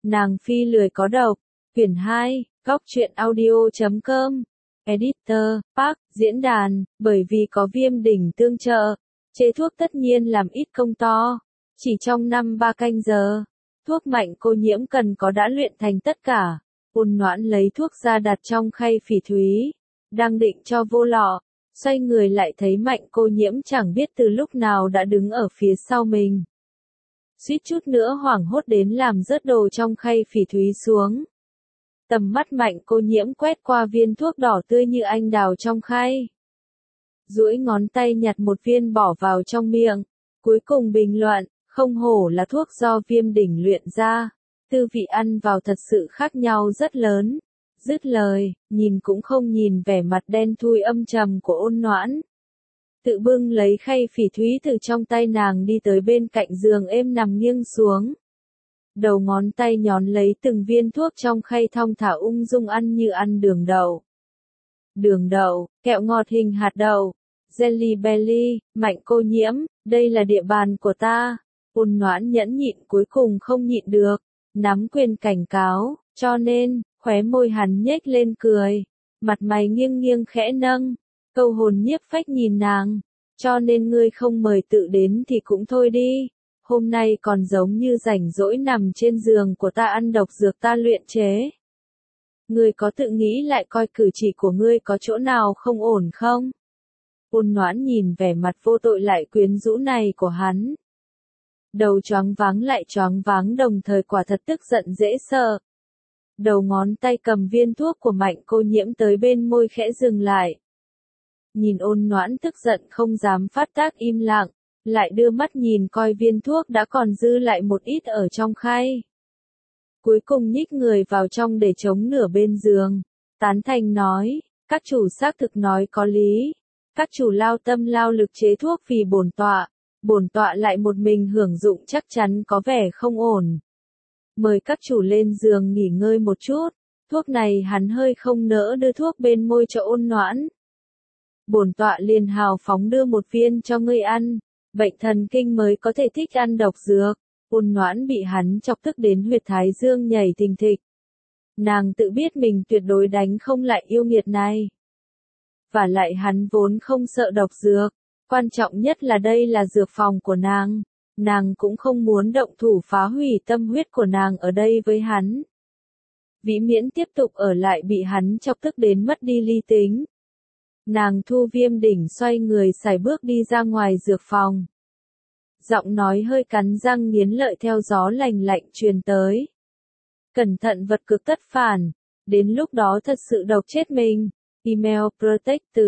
Nàng phi lười có độc. Quyển 2, Góc truyện audio.com. Editor, Park, diễn đàn, bởi vì có Viêm Đỉnh tương trợ, chế thuốc tất nhiên làm ít công to. Chỉ trong 3 canh giờ, thuốc mạnh cô nhiễm cần có đã luyện thành tất cả. Ôn Noãn lấy thuốc ra đặt trong khay phỉ thúy, đang định cho vô lọ, xoay người lại thấy Mạnh cô nhiễm chẳng biết từ lúc nào đã đứng ở phía sau mình. Suýt chút nữa hoảng hốt đến làm rớt đồ trong khay phỉ thúy xuống. Tầm mắt Mạnh cô nhiễm quét qua viên thuốc đỏ tươi như anh đào trong khay. Duỗi ngón tay nhặt một viên bỏ vào trong miệng, cuối cùng bình luận, không hổ là thuốc do Viêm Đỉnh luyện ra, tư vị ăn vào thật sự khác nhau rất lớn. Dứt lời, nhìn cũng không nhìn vẻ mặt đen thui âm trầm của Ôn Noãn. Tự bưng lấy khay phỉ thúy từ trong tay nàng đi tới bên cạnh giường êm nằm nghiêng xuống. Đầu ngón tay nhón lấy từng viên thuốc trong khay thong thả ung dung ăn như ăn đường đậu. Đường đậu, kẹo ngọt hình hạt đậu, Jelly Belly, Mạnh cô nhiễm, đây là địa bàn của ta. Ôn Noãn nhẫn nhịn cuối cùng không nhịn được, nắm quyền cảnh cáo, cho nên, khóe môi hắn nhếch lên cười, mặt mày nghiêng nghiêng khẽ nâng, câu hồn nhiếp phách nhìn nàng, cho nên ngươi không mời tự đến thì cũng thôi đi, hôm nay còn giống như rảnh rỗi nằm trên giường của ta ăn độc dược ta luyện chế. Ngươi có tự nghĩ lại coi cử chỉ của ngươi có chỗ nào không ổn không? Ôn Noãn nhìn vẻ mặt vô tội lại quyến rũ này của hắn. Đầu choáng váng lại choáng váng đồng thời quả thật tức giận dễ sợ. Đầu ngón tay cầm viên thuốc của Mạnh cô nhiễm tới bên môi khẽ dừng lại. Nhìn Ôn Noãn tức giận không dám phát tác im lặng, lại đưa mắt nhìn coi viên thuốc đã còn dư lại một ít ở trong khay. Cuối cùng nhích người vào trong để chống nửa bên giường, tán thành nói, các chủ xác thực nói có lý, các chủ lao tâm lao lực chế thuốc vì bổn tọa lại một mình hưởng dụng chắc chắn có vẻ không ổn. Mời các chủ lên giường nghỉ ngơi một chút, thuốc này hắn hơi không nỡ đưa thuốc bên môi cho Ôn Noãn. Bổn tọa liền hào phóng đưa một viên cho ngươi ăn, bệnh thần kinh mới có thể thích ăn độc dược. Ôn Noãn bị hắn chọc tức đến huyệt thái dương nhảy thình thịch. Nàng tự biết mình tuyệt đối đánh không lại yêu nghiệt này. Và lại hắn vốn không sợ độc dược, quan trọng nhất là đây là dược phòng của nàng cũng không muốn động thủ phá hủy tâm huyết của nàng ở đây với hắn. Vĩ Miễn tiếp tục ở lại bị hắn chọc tức đến mất đi lý tính. Nàng thu Viêm Đỉnh xoay người sải bước đi ra ngoài dược phòng. Giọng nói hơi cắn răng nghiến lợi theo gió lành lạnh truyền tới. Cẩn thận vật cực tất phản, đến lúc đó thật sự độc chết mình. Email Protected,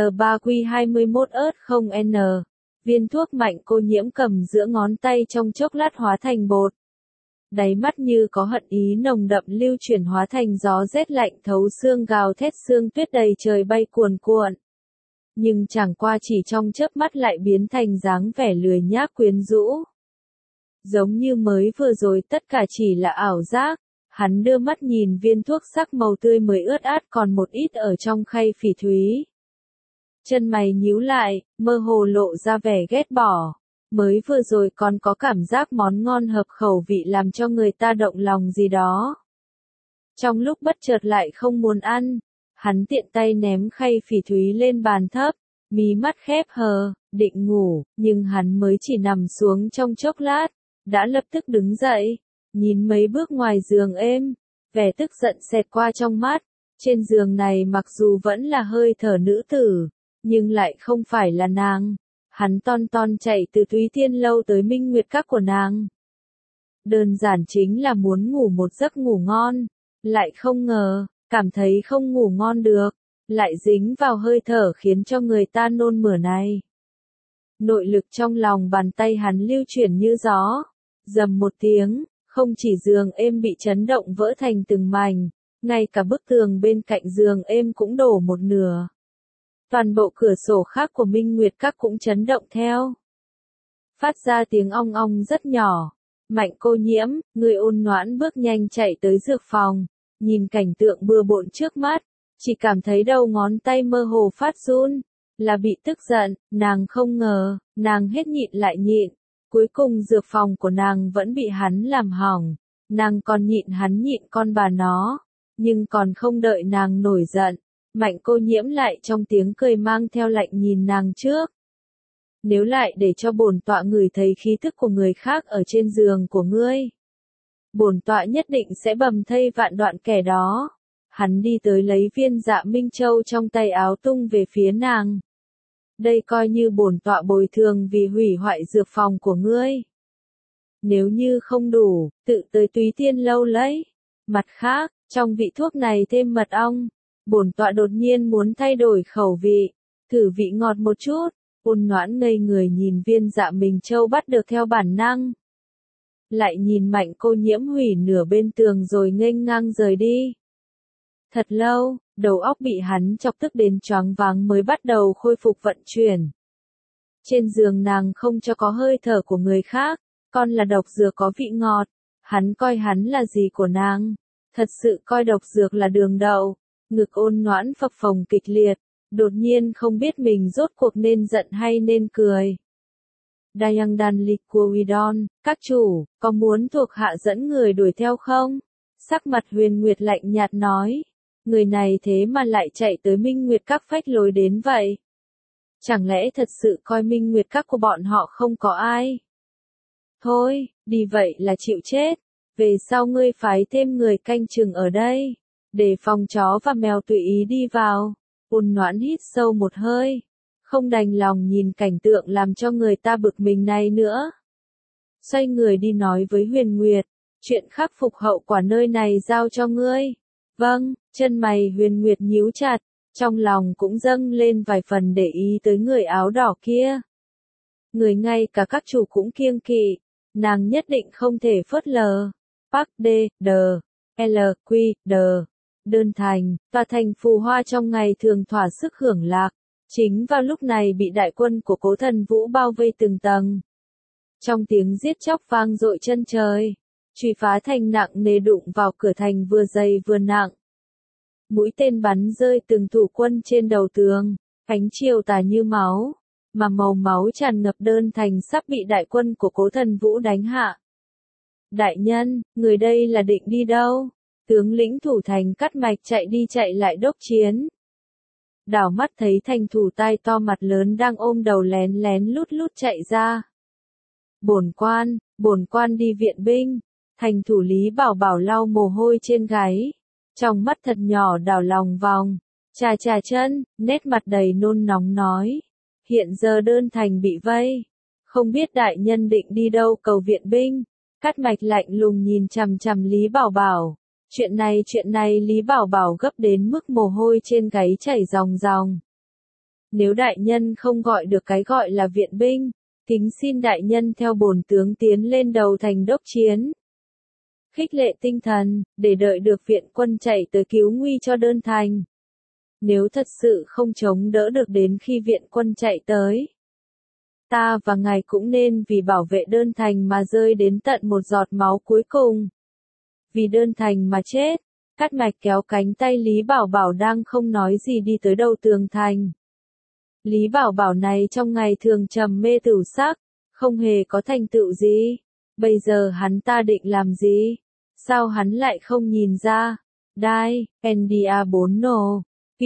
L3Q21Ớt0N. Viên thuốc Mạnh cô nhiễm cầm giữa ngón tay trong chốc lát hóa thành bột. Đáy mắt như có hận ý nồng đậm lưu chuyển hóa thành gió rét lạnh thấu xương gào thét sương tuyết đầy trời bay cuồn cuộn. Nhưng chẳng qua chỉ trong chớp mắt lại biến thành dáng vẻ lười nhác quyến rũ. Giống như mới vừa rồi tất cả chỉ là ảo giác, hắn đưa mắt nhìn viên thuốc sắc màu tươi mới ướt át còn một ít ở trong khay phỉ thúy. Chân mày nhíu lại, mơ hồ lộ ra vẻ ghét bỏ. Mới vừa rồi còn có cảm giác món ngon hợp khẩu vị làm cho người ta động lòng gì đó. Trong lúc bất chợt lại không muốn ăn, hắn tiện tay ném khay phỉ thúy lên bàn thấp, mí mắt khép hờ, định ngủ, nhưng hắn mới chỉ nằm xuống trong chốc lát, đã lập tức đứng dậy, nhìn mấy bước ngoài giường êm, vẻ tức giận xẹt qua trong mắt. Trên giường này mặc dù vẫn là hơi thở nữ tử, nhưng lại không phải là nàng. Hắn ton chạy từ Túy Tiên Lâu tới Minh Nguyệt Các của nàng. Đơn giản chính là muốn ngủ một giấc ngủ ngon, lại không ngờ, cảm thấy không ngủ ngon được, lại dính vào hơi thở khiến cho người ta nôn mửa này. Nội lực trong lòng bàn tay hắn lưu chuyển như gió, rầm một tiếng, không chỉ giường êm bị chấn động vỡ thành từng mảnh, ngay cả bức tường bên cạnh giường êm cũng đổ một nửa. Toàn bộ cửa sổ khác của Minh Nguyệt Các cũng chấn động theo. Phát ra tiếng ong ong rất nhỏ. Mạnh cô nhiễm, người Ôn Noãn bước nhanh chạy tới dược phòng, nhìn cảnh tượng bừa bộn trước mắt, chỉ cảm thấy đầu ngón tay mơ hồ phát run, là bị tức giận, nàng không ngờ, nàng hết nhịn lại nhịn, cuối cùng dược phòng của nàng vẫn bị hắn làm hỏng, Nàng còn nhịn hắn nhịn con bà nó, nhưng còn không đợi nàng nổi giận, Mạnh Cô Nhiễm lại trong tiếng cười mang theo lạnh nhìn nàng trước. Nếu lại để cho bổn tọa ngửi thấy khí thức của người khác ở trên giường của ngươi, bổn tọa nhất định sẽ bầm thây vạn đoạn kẻ đó. Hắn đi tới lấy viên Dạ Minh Châu trong tay áo tung về phía nàng. Đây coi như bổn tọa bồi thường vì hủy hoại dược phòng của ngươi. Nếu như không đủ, tự tới Túy Tiên lâu lấy. Mặt khác, trong vị thuốc này thêm mật ong, bổn tọa đột nhiên muốn thay đổi khẩu vị, thử vị ngọt một chút. Ôn Noãn ngây người nhìn viên Dạ Minh Châu bắt được theo bản năng. Lại nhìn Mạnh Cô Nhiễm hủy nửa bên tường rồi nghênh ngang rời đi. Thật lâu, đầu óc bị hắn chọc tức đến choáng váng mới bắt đầu khôi phục vận chuyển. Trên giường nàng không cho có hơi thở của người khác, con là độc dược có vị ngọt, hắn coi hắn là gì của nàng, thật sự coi độc dược là đường đậu. Ngực Ôn Noãn phập phồng kịch liệt, đột nhiên không biết mình rốt cuộc nên giận hay nên cười. Dayang Dan Liquidon, các chủ, có muốn thuộc hạ dẫn người đuổi theo không? Sắc mặt Huyền Nguyệt lạnh nhạt nói. Người này thế mà lại chạy tới Minh Nguyệt Các phách lối đến vậy? Chẳng lẽ thật sự coi Minh Nguyệt Các của bọn họ không có ai? Thôi, đi vậy là chịu chết. Về sau ngươi phái thêm người canh chừng ở đây, để phòng chó và mèo tùy ý đi vào. Ôn Noãn hít sâu một hơi, không đành lòng nhìn cảnh tượng làm cho người ta bực mình này nữa. Xoay người đi nói với Huyền Nguyệt, chuyện khắc phục hậu quả nơi này giao cho ngươi. Vâng, chân mày Huyền Nguyệt nhíu chặt, trong lòng cũng dâng lên vài phần để ý tới người áo đỏ kia. Người ngay cả các chủ cũng kiêng kỵ, nàng nhất định không thể phớt lờ. Park D, D, L, Q, D, Đơn Thành, tòa thành phù hoa trong ngày thường thỏa sức hưởng lạc, chính vào lúc này bị đại quân của Cố Thần Vũ bao vây từng tầng. Trong tiếng giết chóc vang dội chân trời, chùy phá thành nặng nề đụng vào cửa thành vừa dày vừa nặng. Mũi tên bắn rơi từng thủ quân trên đầu tường, ánh chiều tà như máu, mà màu máu tràn ngập Đơn Thành sắp bị đại quân của Cố Thần Vũ đánh hạ. Đại nhân, người đây là định đi đâu? Tướng lĩnh thủ thành Cắt Mạch chạy đi chạy lại đốc chiến. Đảo mắt thấy thành thủ tai to mặt lớn đang ôm đầu lén lén lút lút chạy ra. Bổn quan đi viện binh. Thành thủ Lý Bảo Bảo lau mồ hôi trên gáy, trong mắt thật nhỏ đảo lòng vòng, chà chà chân, nét mặt đầy nôn nóng nói. Hiện giờ Đơn Thành bị vây, không biết đại nhân định đi đâu cầu viện binh. Cắt Mạch lạnh lùng nhìn chằm chằm Lý Bảo Bảo. Chuyện này Lý Bảo Bảo gấp đến mức mồ hôi trên gáy chảy ròng ròng. Nếu đại nhân không gọi được cái gọi là viện binh, kính xin đại nhân theo bổn tướng tiến lên đầu thành đốc chiến. Khích lệ tinh thần, để đợi được viện quân chạy tới cứu nguy cho Đơn Thành. Nếu thật sự không chống đỡ được đến khi viện quân chạy tới, ta và ngài cũng nên vì bảo vệ Đơn Thành mà rơi đến tận một giọt máu cuối cùng. Vì Đơn Thành mà chết. Cắt Mạch kéo cánh tay Lý Bảo Bảo đang không nói gì đi tới đầu tường thành. Lý Bảo Bảo này trong ngày thường trầm mê tửu sắc, không hề có thành tựu gì. Bây giờ hắn ta định làm gì? Sao hắn lại không nhìn ra? Đai, NDA4 nổ,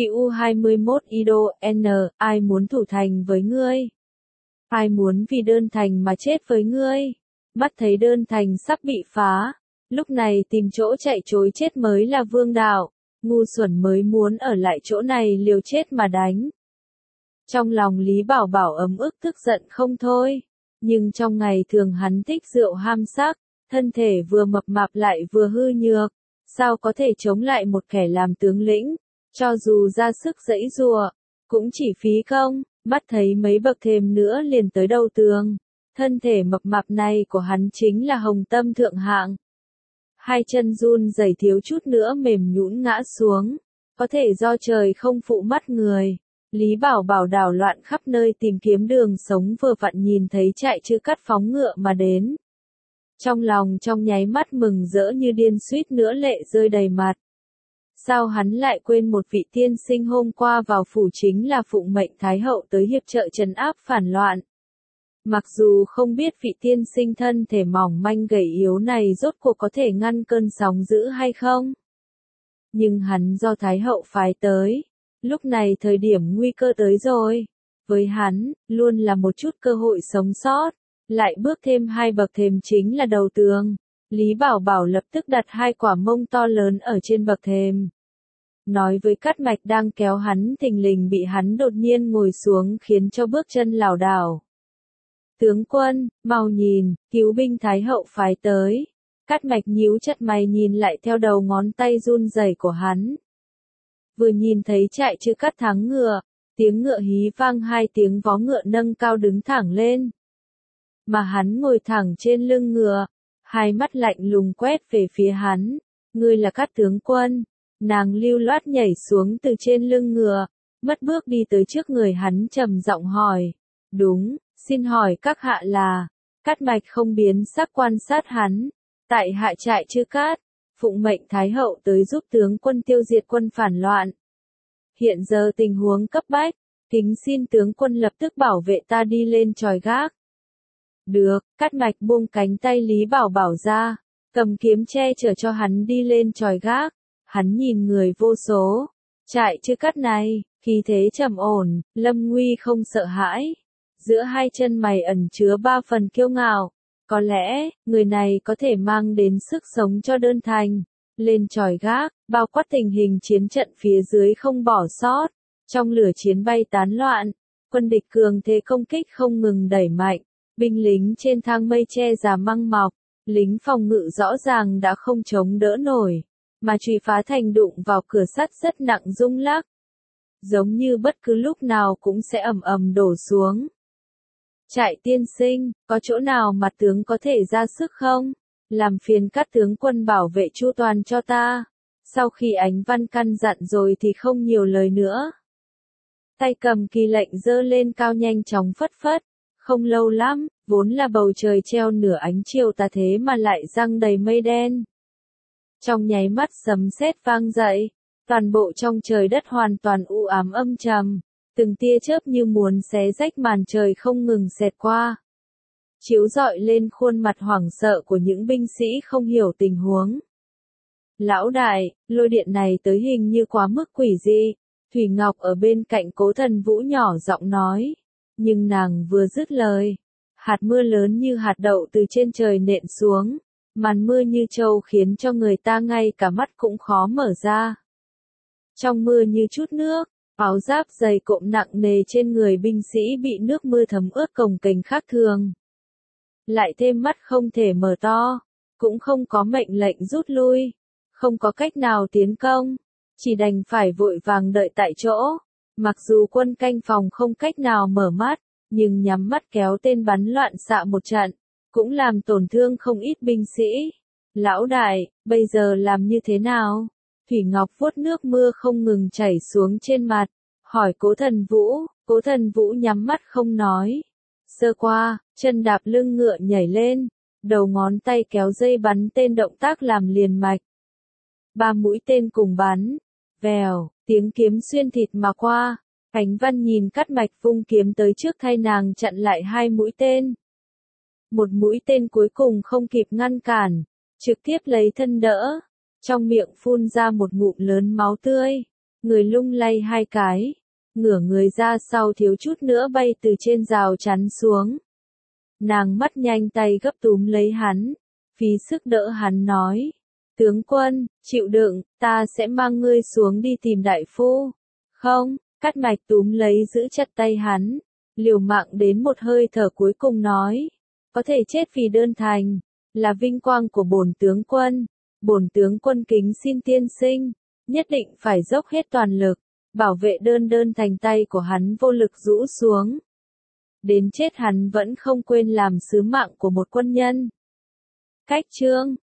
PU21 Ido N, ai muốn thủ thành với ngươi? Ai muốn vì Đơn Thành mà chết với ngươi? Mắt thấy Đơn Thành sắp bị phá, lúc này tìm chỗ chạy trối chết mới là vương đạo, ngu xuẩn mới muốn ở lại chỗ này liều chết mà đánh. Trong lòng Lý Bảo Bảo ấm ức tức giận không thôi, nhưng trong ngày thường hắn thích rượu ham sắc, thân thể vừa mập mạp lại vừa hư nhược, sao có thể chống lại một kẻ làm tướng lĩnh, cho dù ra sức giãy giụa, cũng chỉ phí công. Mắt thấy mấy bậc thềm nữa liền tới đầu tường, thân thể mập mạp này của hắn chính là Hồng Tâm thượng hạng. Hai chân run rẩy thiếu chút nữa mềm nhũn ngã xuống, có thể do trời không phụ mắt người. Lý Bảo Bảo đảo loạn khắp nơi tìm kiếm đường sống vừa vặn nhìn thấy chạy chữ cắt phóng ngựa mà đến. Trong lòng trong nháy mắt mừng rỡ như điên suýt nữa lệ rơi đầy mặt. Sao hắn lại quên một vị tiên sinh hôm qua vào phủ chính là phụng mệnh Thái Hậu tới hiệp trợ trấn áp phản loạn. Mặc dù không biết vị tiên sinh thân thể mỏng manh gầy yếu này rốt cuộc có thể ngăn cơn sóng dữ hay không. Nhưng hắn do Thái hậu phái tới, lúc này thời điểm nguy cơ tới rồi. Với hắn, luôn là một chút cơ hội sống sót, lại bước thêm 2 bậc thềm chính là đầu tường. Lý Bảo Bảo lập tức đặt 2 quả mông to lớn ở trên bậc thềm. Nói với Cát Mạch đang kéo hắn thình lình bị hắn đột nhiên ngồi xuống khiến cho bước chân lảo đảo. Tướng quân, mau nhìn, cứu binh Thái hậu phái tới. Cát Mạch nhíu chặt mày nhìn lại theo đầu ngón tay run rẩy của hắn. Vừa nhìn thấy chạy chữ cắt thắng ngựa, tiếng ngựa hí vang 2 tiếng vó ngựa nâng cao đứng thẳng lên. Mà hắn ngồi thẳng trên lưng ngựa, 2 mắt lạnh lùng quét về phía hắn. Ngươi là Cát tướng quân. Nàng lưu loát nhảy xuống từ trên lưng ngựa, mất bước đi tới trước người hắn trầm giọng hỏi. Đúng, xin hỏi các hạ là. Cát Mạch không biến sắc quan sát hắn. Tại hạ trại Chư Cát, phụng mệnh Thái hậu tới giúp tướng quân tiêu diệt quân phản loạn. Hiện giờ tình huống cấp bách, kính xin tướng quân lập tức bảo vệ ta đi lên chòi gác. Được, Cát Mạch buông cánh tay Lý Bảo Bảo ra, cầm kiếm che chở cho hắn đi lên chòi gác. Hắn nhìn người vô số, trại Chư Cát này, khí thế trầm ổn, lâm nguy không sợ hãi. Giữa 2 chân mày ẩn chứa 3 phần kiêu ngạo. Có lẽ, người này có thể mang đến sức sống cho đơn thành. Lên chòi gác, bao quát tình hình chiến trận phía dưới không bỏ sót. Trong lửa chiến bay tán loạn, quân địch cường thế công kích không ngừng đẩy mạnh. Binh lính trên thang mây che già măng mọc, lính phòng ngự rõ ràng đã không chống đỡ nổi. Mà chùy phá thành đụng vào cửa sắt rất nặng rung lắc. Giống như bất cứ lúc nào cũng sẽ ầm ầm đổ xuống. Trại tiên sinh, có chỗ nào mà tướng có thể ra sức không? Làm phiền các tướng quân bảo vệ chu toàn cho ta. Sau khi Ánh Văn căn dặn rồi thì không nhiều lời nữa. Tay cầm kỳ lệnh giơ lên cao nhanh chóng phất phất. Không lâu lắm, vốn là bầu trời treo nửa ánh chiều tà thế mà lại răng đầy mây đen. Trong nháy mắt sấm sét vang dậy, toàn bộ trong trời đất hoàn toàn u ám âm trầm. Từng tia chớp như muốn xé rách màn trời không ngừng xẹt qua. Chiếu rọi lên khuôn mặt hoảng sợ của những binh sĩ không hiểu tình huống. Lão đại, lôi điện này tới hình như quá mức quỷ dị. Thủy Ngọc ở bên cạnh Cố Thần Vũ nhỏ giọng nói. Nhưng nàng vừa dứt lời. Hạt mưa lớn như hạt đậu từ trên trời nện xuống. Màn mưa như trâu khiến cho người ta ngay cả mắt cũng khó mở ra. Trong mưa như chút nước. Áo giáp dày cộm nặng nề trên người binh sĩ bị nước mưa thấm ướt cồng kềnh khác thường. Lại thêm mắt không thể mở to, cũng không có mệnh lệnh rút lui, không có cách nào tiến công, chỉ đành phải vội vàng đợi tại chỗ. Mặc dù quân canh phòng không cách nào mở mắt, nhưng nhắm mắt kéo tên bắn loạn xạ một trận, cũng làm tổn thương không ít binh sĩ. Lão đại, bây giờ làm như thế nào? Thủy Ngọc vuốt nước mưa không ngừng chảy xuống trên mặt, hỏi Cố Thần Vũ. Cố Thần Vũ nhắm mắt không nói. Sơ qua, chân đạp lưng ngựa nhảy lên, đầu ngón tay kéo dây bắn tên động tác làm liền mạch. 3 mũi tên cùng bắn, vèo, tiếng kiếm xuyên thịt mà qua. Ánh Văn nhìn Cát Mạch vung kiếm tới trước thay nàng chặn lại 2 mũi tên. Một mũi tên cuối cùng không kịp ngăn cản, trực tiếp lấy thân đỡ. Trong miệng phun ra một ngụm lớn máu tươi, người lung lay 2 cái, ngửa người ra sau thiếu chút nữa bay từ trên rào chắn xuống. Nàng mắt nhanh tay gấp túm lấy hắn, phí sức đỡ hắn nói, tướng quân, chịu đựng, ta sẽ mang ngươi xuống đi tìm đại phu. Không, Cát Mạch túm lấy giữ chặt tay hắn, liều mạng đến một hơi thở cuối cùng nói, có thể chết vì đơn thành, là vinh quang của bổn tướng quân. Bổn tướng quân kính xin tiên sinh, nhất định phải dốc hết toàn lực, bảo vệ đơn thành. Tay của hắn vô lực rũ xuống. Đến chết hắn vẫn không quên làm sứ mạng của một quân nhân. Cách chương